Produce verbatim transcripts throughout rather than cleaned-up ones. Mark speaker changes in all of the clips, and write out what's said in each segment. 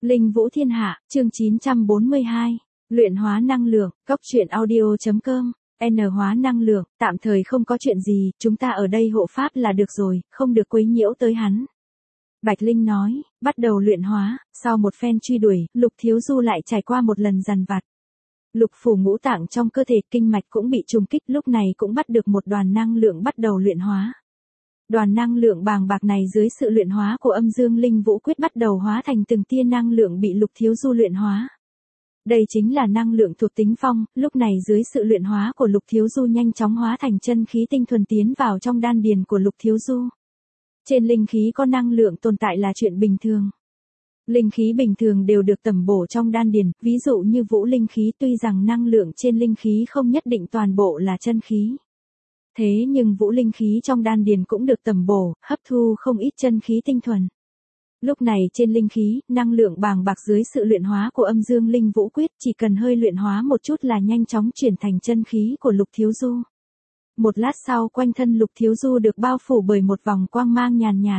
Speaker 1: Linh Vũ Thiên Hạ, chương chín trăm bốn mươi hai. Luyện hóa năng lượng, cốc truyện audio.com. N hóa năng lượng, tạm thời không có chuyện gì, chúng ta ở đây hộ pháp là được rồi, không được quấy nhiễu tới hắn. Bạch Linh nói, bắt đầu luyện hóa, sau một phen truy đuổi, Lục Thiếu Du lại trải qua một lần dằn vặt. Lục phủ ngũ tạng trong cơ thể, kinh mạch cũng bị trùng kích, lúc này cũng bắt được một đoàn năng lượng bắt đầu luyện hóa. Đoàn năng lượng bàng bạc này dưới sự luyện hóa của âm dương linh vũ quyết bắt đầu hóa thành từng tia năng lượng bị Lục Thiếu Du luyện hóa. Đây chính là năng lượng thuộc tính phong, lúc này dưới sự luyện hóa của Lục Thiếu Du nhanh chóng hóa thành chân khí tinh thuần tiến vào trong đan điền của Lục Thiếu Du. Trên linh khí có năng lượng tồn tại là chuyện bình thường. Linh khí bình thường đều được tẩm bổ trong đan điền, ví dụ như vũ linh khí, tuy rằng năng lượng trên linh khí không nhất định toàn bộ là chân khí. Thế nhưng vũ linh khí trong đan điền cũng được tẩm bổ, hấp thu không ít chân khí tinh thuần. Lúc này trên linh khí, năng lượng bàng bạc dưới sự luyện hóa của âm dương linh vũ quyết, chỉ cần hơi luyện hóa một chút là nhanh chóng chuyển thành chân khí của Lục Thiếu Du. Một lát sau quanh thân Lục Thiếu Du được bao phủ bởi một vòng quang mang nhàn nhạt.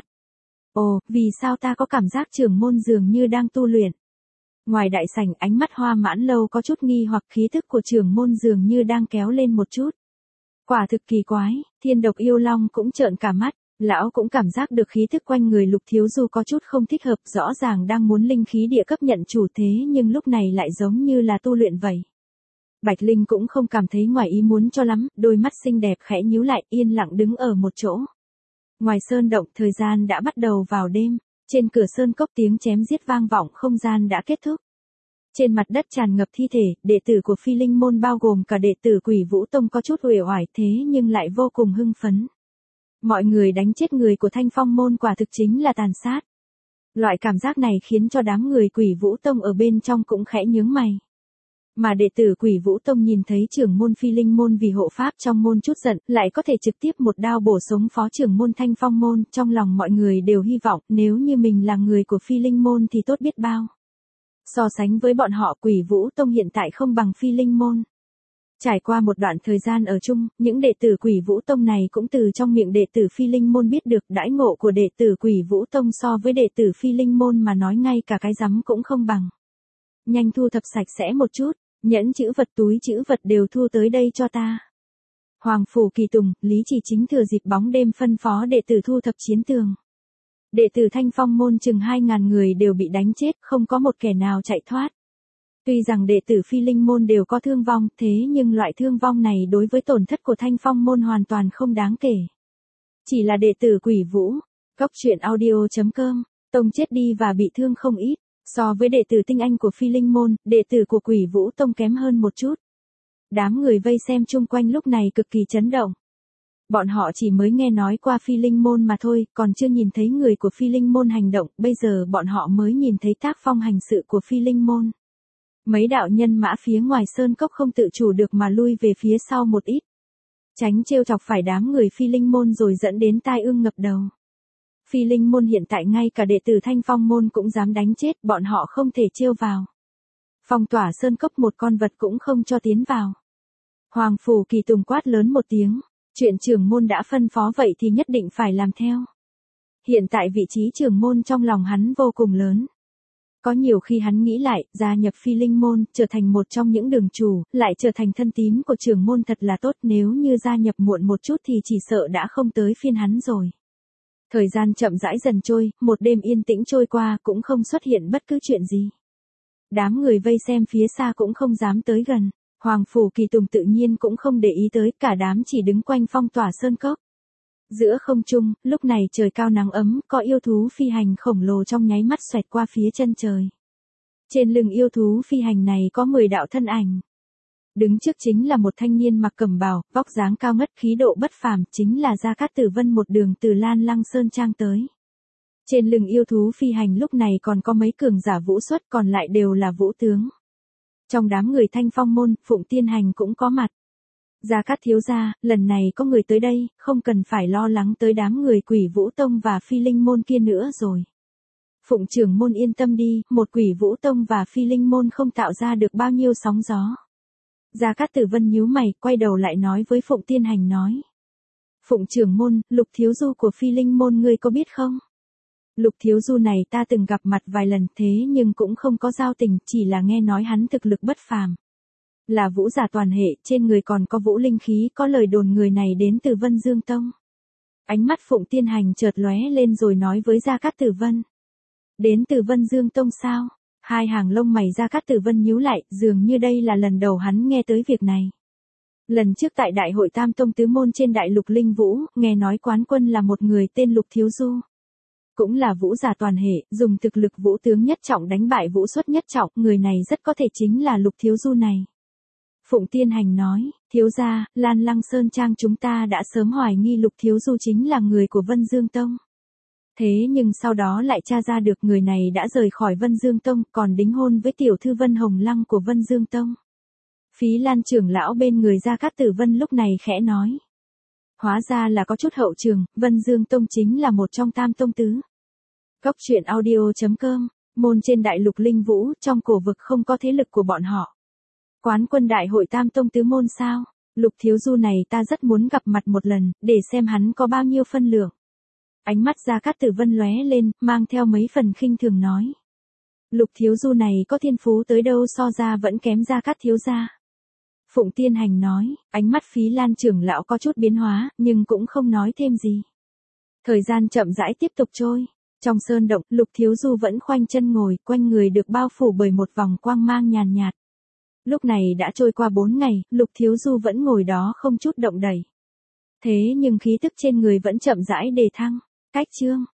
Speaker 1: Ồ, vì sao ta có cảm giác trưởng môn dường như đang tu luyện? Ngoài đại sảnh, ánh mắt Hoa Mãn Lâu có chút nghi hoặc, khí thức của trưởng môn dường như đang kéo lên một chút. Quả thực kỳ quái, Thiên Độc Yêu Long cũng trợn cả mắt, lão cũng cảm giác được khí thức quanh người Lục Thiếu Du có chút không thích hợp, rõ ràng đang muốn linh khí địa cấp nhận chủ thế nhưng lúc này lại giống như là tu luyện vậy. Bạch Linh cũng không cảm thấy ngoài ý muốn cho lắm, đôi mắt xinh đẹp khẽ nhíu lại, yên lặng đứng ở một chỗ. Ngoài sơn động, thời gian đã bắt đầu vào đêm, trên cửa sơn cốc tiếng chém giết vang vọng, không gian đã kết thúc. Trên mặt đất tràn ngập thi thể, đệ tử của Phi Linh môn bao gồm cả đệ tử Quỷ Vũ Tông có chút uể oải thế nhưng lại vô cùng hưng phấn. Mọi người đánh chết người của Thanh Phong môn quả thực chính là tàn sát. Loại cảm giác này khiến cho đám người Quỷ Vũ Tông ở bên trong cũng khẽ nhướng mày. Mà đệ tử Quỷ Vũ Tông nhìn thấy trưởng môn Phi Linh môn vì hộ pháp trong môn chút giận, lại có thể trực tiếp một đao bổ sống phó trưởng môn Thanh Phong môn, trong lòng mọi người đều hy vọng nếu như mình là người của Phi Linh môn thì tốt biết bao. So sánh với bọn họ, Quỷ Vũ Tông hiện tại không bằng Phi Linh môn. Trải qua một đoạn thời gian ở chung, những đệ tử Quỷ Vũ Tông này cũng từ trong miệng đệ tử Phi Linh môn biết được đãi ngộ của đệ tử Quỷ Vũ Tông so với đệ tử Phi Linh môn mà nói ngay cả cái rắm cũng không bằng. Nhanh thu thập sạch sẽ một chút, nhẫn chữ vật túi chữ vật đều thu tới đây cho ta. Hoàng Phủ Kỳ Tùng, Lý Chỉ Chính thừa dịp bóng đêm phân phó đệ tử thu thập chiến tường. Đệ tử Thanh Phong môn chừng hai ngàn người đều bị đánh chết, không có một kẻ nào chạy thoát. Tuy rằng đệ tử Phi Linh môn đều có thương vong, thế nhưng loại thương vong này đối với tổn thất của Thanh Phong môn hoàn toàn không đáng kể. Chỉ là đệ tử Quỷ Vũ, cốc truyện audio.com, Tông chết đi và bị thương không ít, so với đệ tử tinh anh của Phi Linh môn, đệ tử của Quỷ Vũ Tông kém hơn một chút. Đám người vây xem chung quanh lúc này cực kỳ chấn động. Bọn họ chỉ mới nghe nói qua Phi Linh môn mà thôi, còn chưa nhìn thấy người của Phi Linh môn hành động, bây giờ bọn họ mới nhìn thấy tác phong hành sự của Phi Linh môn. Mấy đạo nhân mã phía ngoài sơn cốc không tự chủ được mà lui về phía sau một ít. Tránh trêu chọc phải đám người Phi Linh môn rồi dẫn đến tai ương ngập đầu. Phi Linh môn hiện tại ngay cả đệ tử Thanh Phong môn cũng dám đánh chết, bọn họ không thể trêu vào. Phong tỏa sơn cốc, một con vật cũng không cho tiến vào. Hoàng Phủ Kỳ Tùng quát lớn một tiếng, chuyện trưởng môn đã phân phó vậy thì nhất định phải làm theo. Hiện tại vị trí trưởng môn trong lòng hắn vô cùng lớn. Có nhiều khi hắn nghĩ lại, gia nhập Phi Linh môn, trở thành một trong những đường chủ, lại trở thành thân tín của trưởng môn thật là tốt, nếu như gia nhập muộn một chút thì chỉ sợ đã không tới phiên hắn rồi. Thời gian chậm rãi dần trôi, một đêm yên tĩnh trôi qua cũng không xuất hiện bất cứ chuyện gì. Đám người vây xem phía xa cũng không dám tới gần, Hoàng Phủ Kỳ Tùng tự nhiên cũng không để ý tới, cả đám chỉ đứng quanh phong tỏa sơn cốc. Giữa không trung, lúc này trời cao nắng ấm, có yêu thú phi hành khổng lồ trong nháy mắt xoẹt qua phía chân trời. Trên lưng yêu thú phi hành này có mười đạo thân ảnh. Đứng trước chính là một thanh niên mặc cẩm bào, vóc dáng cao ngất, khí độ bất phàm, chính là Gia Cát Tử Vân một đường từ Lan Lăng Sơn Trang tới. Trên lưng yêu thú phi hành lúc này còn có mấy cường giả vũ xuất, còn lại đều là vũ tướng. Trong đám người Thanh Phong môn, Phụng Tiên Hành cũng có mặt. Gia Cát thiếu gia, lần này có người tới đây, không cần phải lo lắng tới đám người Quỷ Vũ Tông và Phi Linh môn kia nữa rồi. Phụng trưởng môn yên tâm đi, một Quỷ Vũ Tông và Phi Linh môn không tạo ra được bao nhiêu sóng gió. Gia Cát Tử Vân nhíu mày, quay đầu lại nói với Phụng Tiên Hành nói. Phụng trưởng môn, Lục thiếu du của Phi Linh môn ngươi có biết không? Lục Thiếu Du này ta từng gặp mặt vài lần thế nhưng cũng không có giao tình, chỉ là nghe nói hắn thực lực bất phàm. Là vũ giả toàn hệ, trên người còn có vũ linh khí, có lời đồn người này đến từ Vân Dương Tông. Ánh mắt Phụng Tiên Hành chợt lóe lên rồi nói với Gia Cát Tử Vân. Đến từ Vân Dương Tông sao? Hai hàng lông mày Gia Cát Tử Vân nhíu lại, dường như đây là lần đầu hắn nghe tới việc này. Lần trước tại đại hội Tam Tông Tứ Môn trên đại lục Linh Vũ, nghe nói quán quân là một người tên Lục Thiếu Du. Cũng là vũ giả toàn hệ, dùng thực lực vũ tướng nhất trọng đánh bại vũ xuất nhất trọng, người này rất có thể chính là Lục Thiếu Du này. Phụng Tiên Hành nói, thiếu gia, Lan Lăng Sơn Trang chúng ta đã sớm hoài nghi Lục Thiếu Du chính là người của Vân Dương Tông. Thế nhưng sau đó lại tra ra được người này đã rời khỏi Vân Dương Tông, còn đính hôn với tiểu thư Vân Hồng Lăng của Vân Dương Tông. Phí Lan trưởng lão bên người Gia Cát Tử Vân lúc này khẽ nói. Hóa ra là có chút hậu trường, Vân Dương Tông chính là một trong tam tông tứ. Cốc truyện audio chấm com, môn trên đại lục Linh Vũ, trong cổ vực không có thế lực của bọn họ. Quán quân đại hội Tam Tông Tứ Môn sao? Lục Thiếu Du này ta rất muốn gặp mặt một lần, để xem hắn có bao nhiêu phân lượng. Ánh mắt Gia Cát Tử Vân lóe lên, mang theo mấy phần khinh thường nói. Lục Thiếu Du này có thiên phú tới đâu so ra vẫn kém Gia Cát thiếu gia. Phụng Tiên Hành nói, ánh mắt Phí Lan trưởng lão có chút biến hóa, nhưng cũng không nói thêm gì. Thời gian chậm rãi tiếp tục trôi. Trong sơn động, Lục Thiếu Du vẫn khoanh chân ngồi, quanh người được bao phủ bởi một vòng quang mang nhàn nhạt. Lúc này đã trôi qua bốn ngày, Lục Thiếu Du vẫn ngồi đó không chút động đậy. Thế nhưng khí tức trên người vẫn chậm rãi đề thăng. Cách chương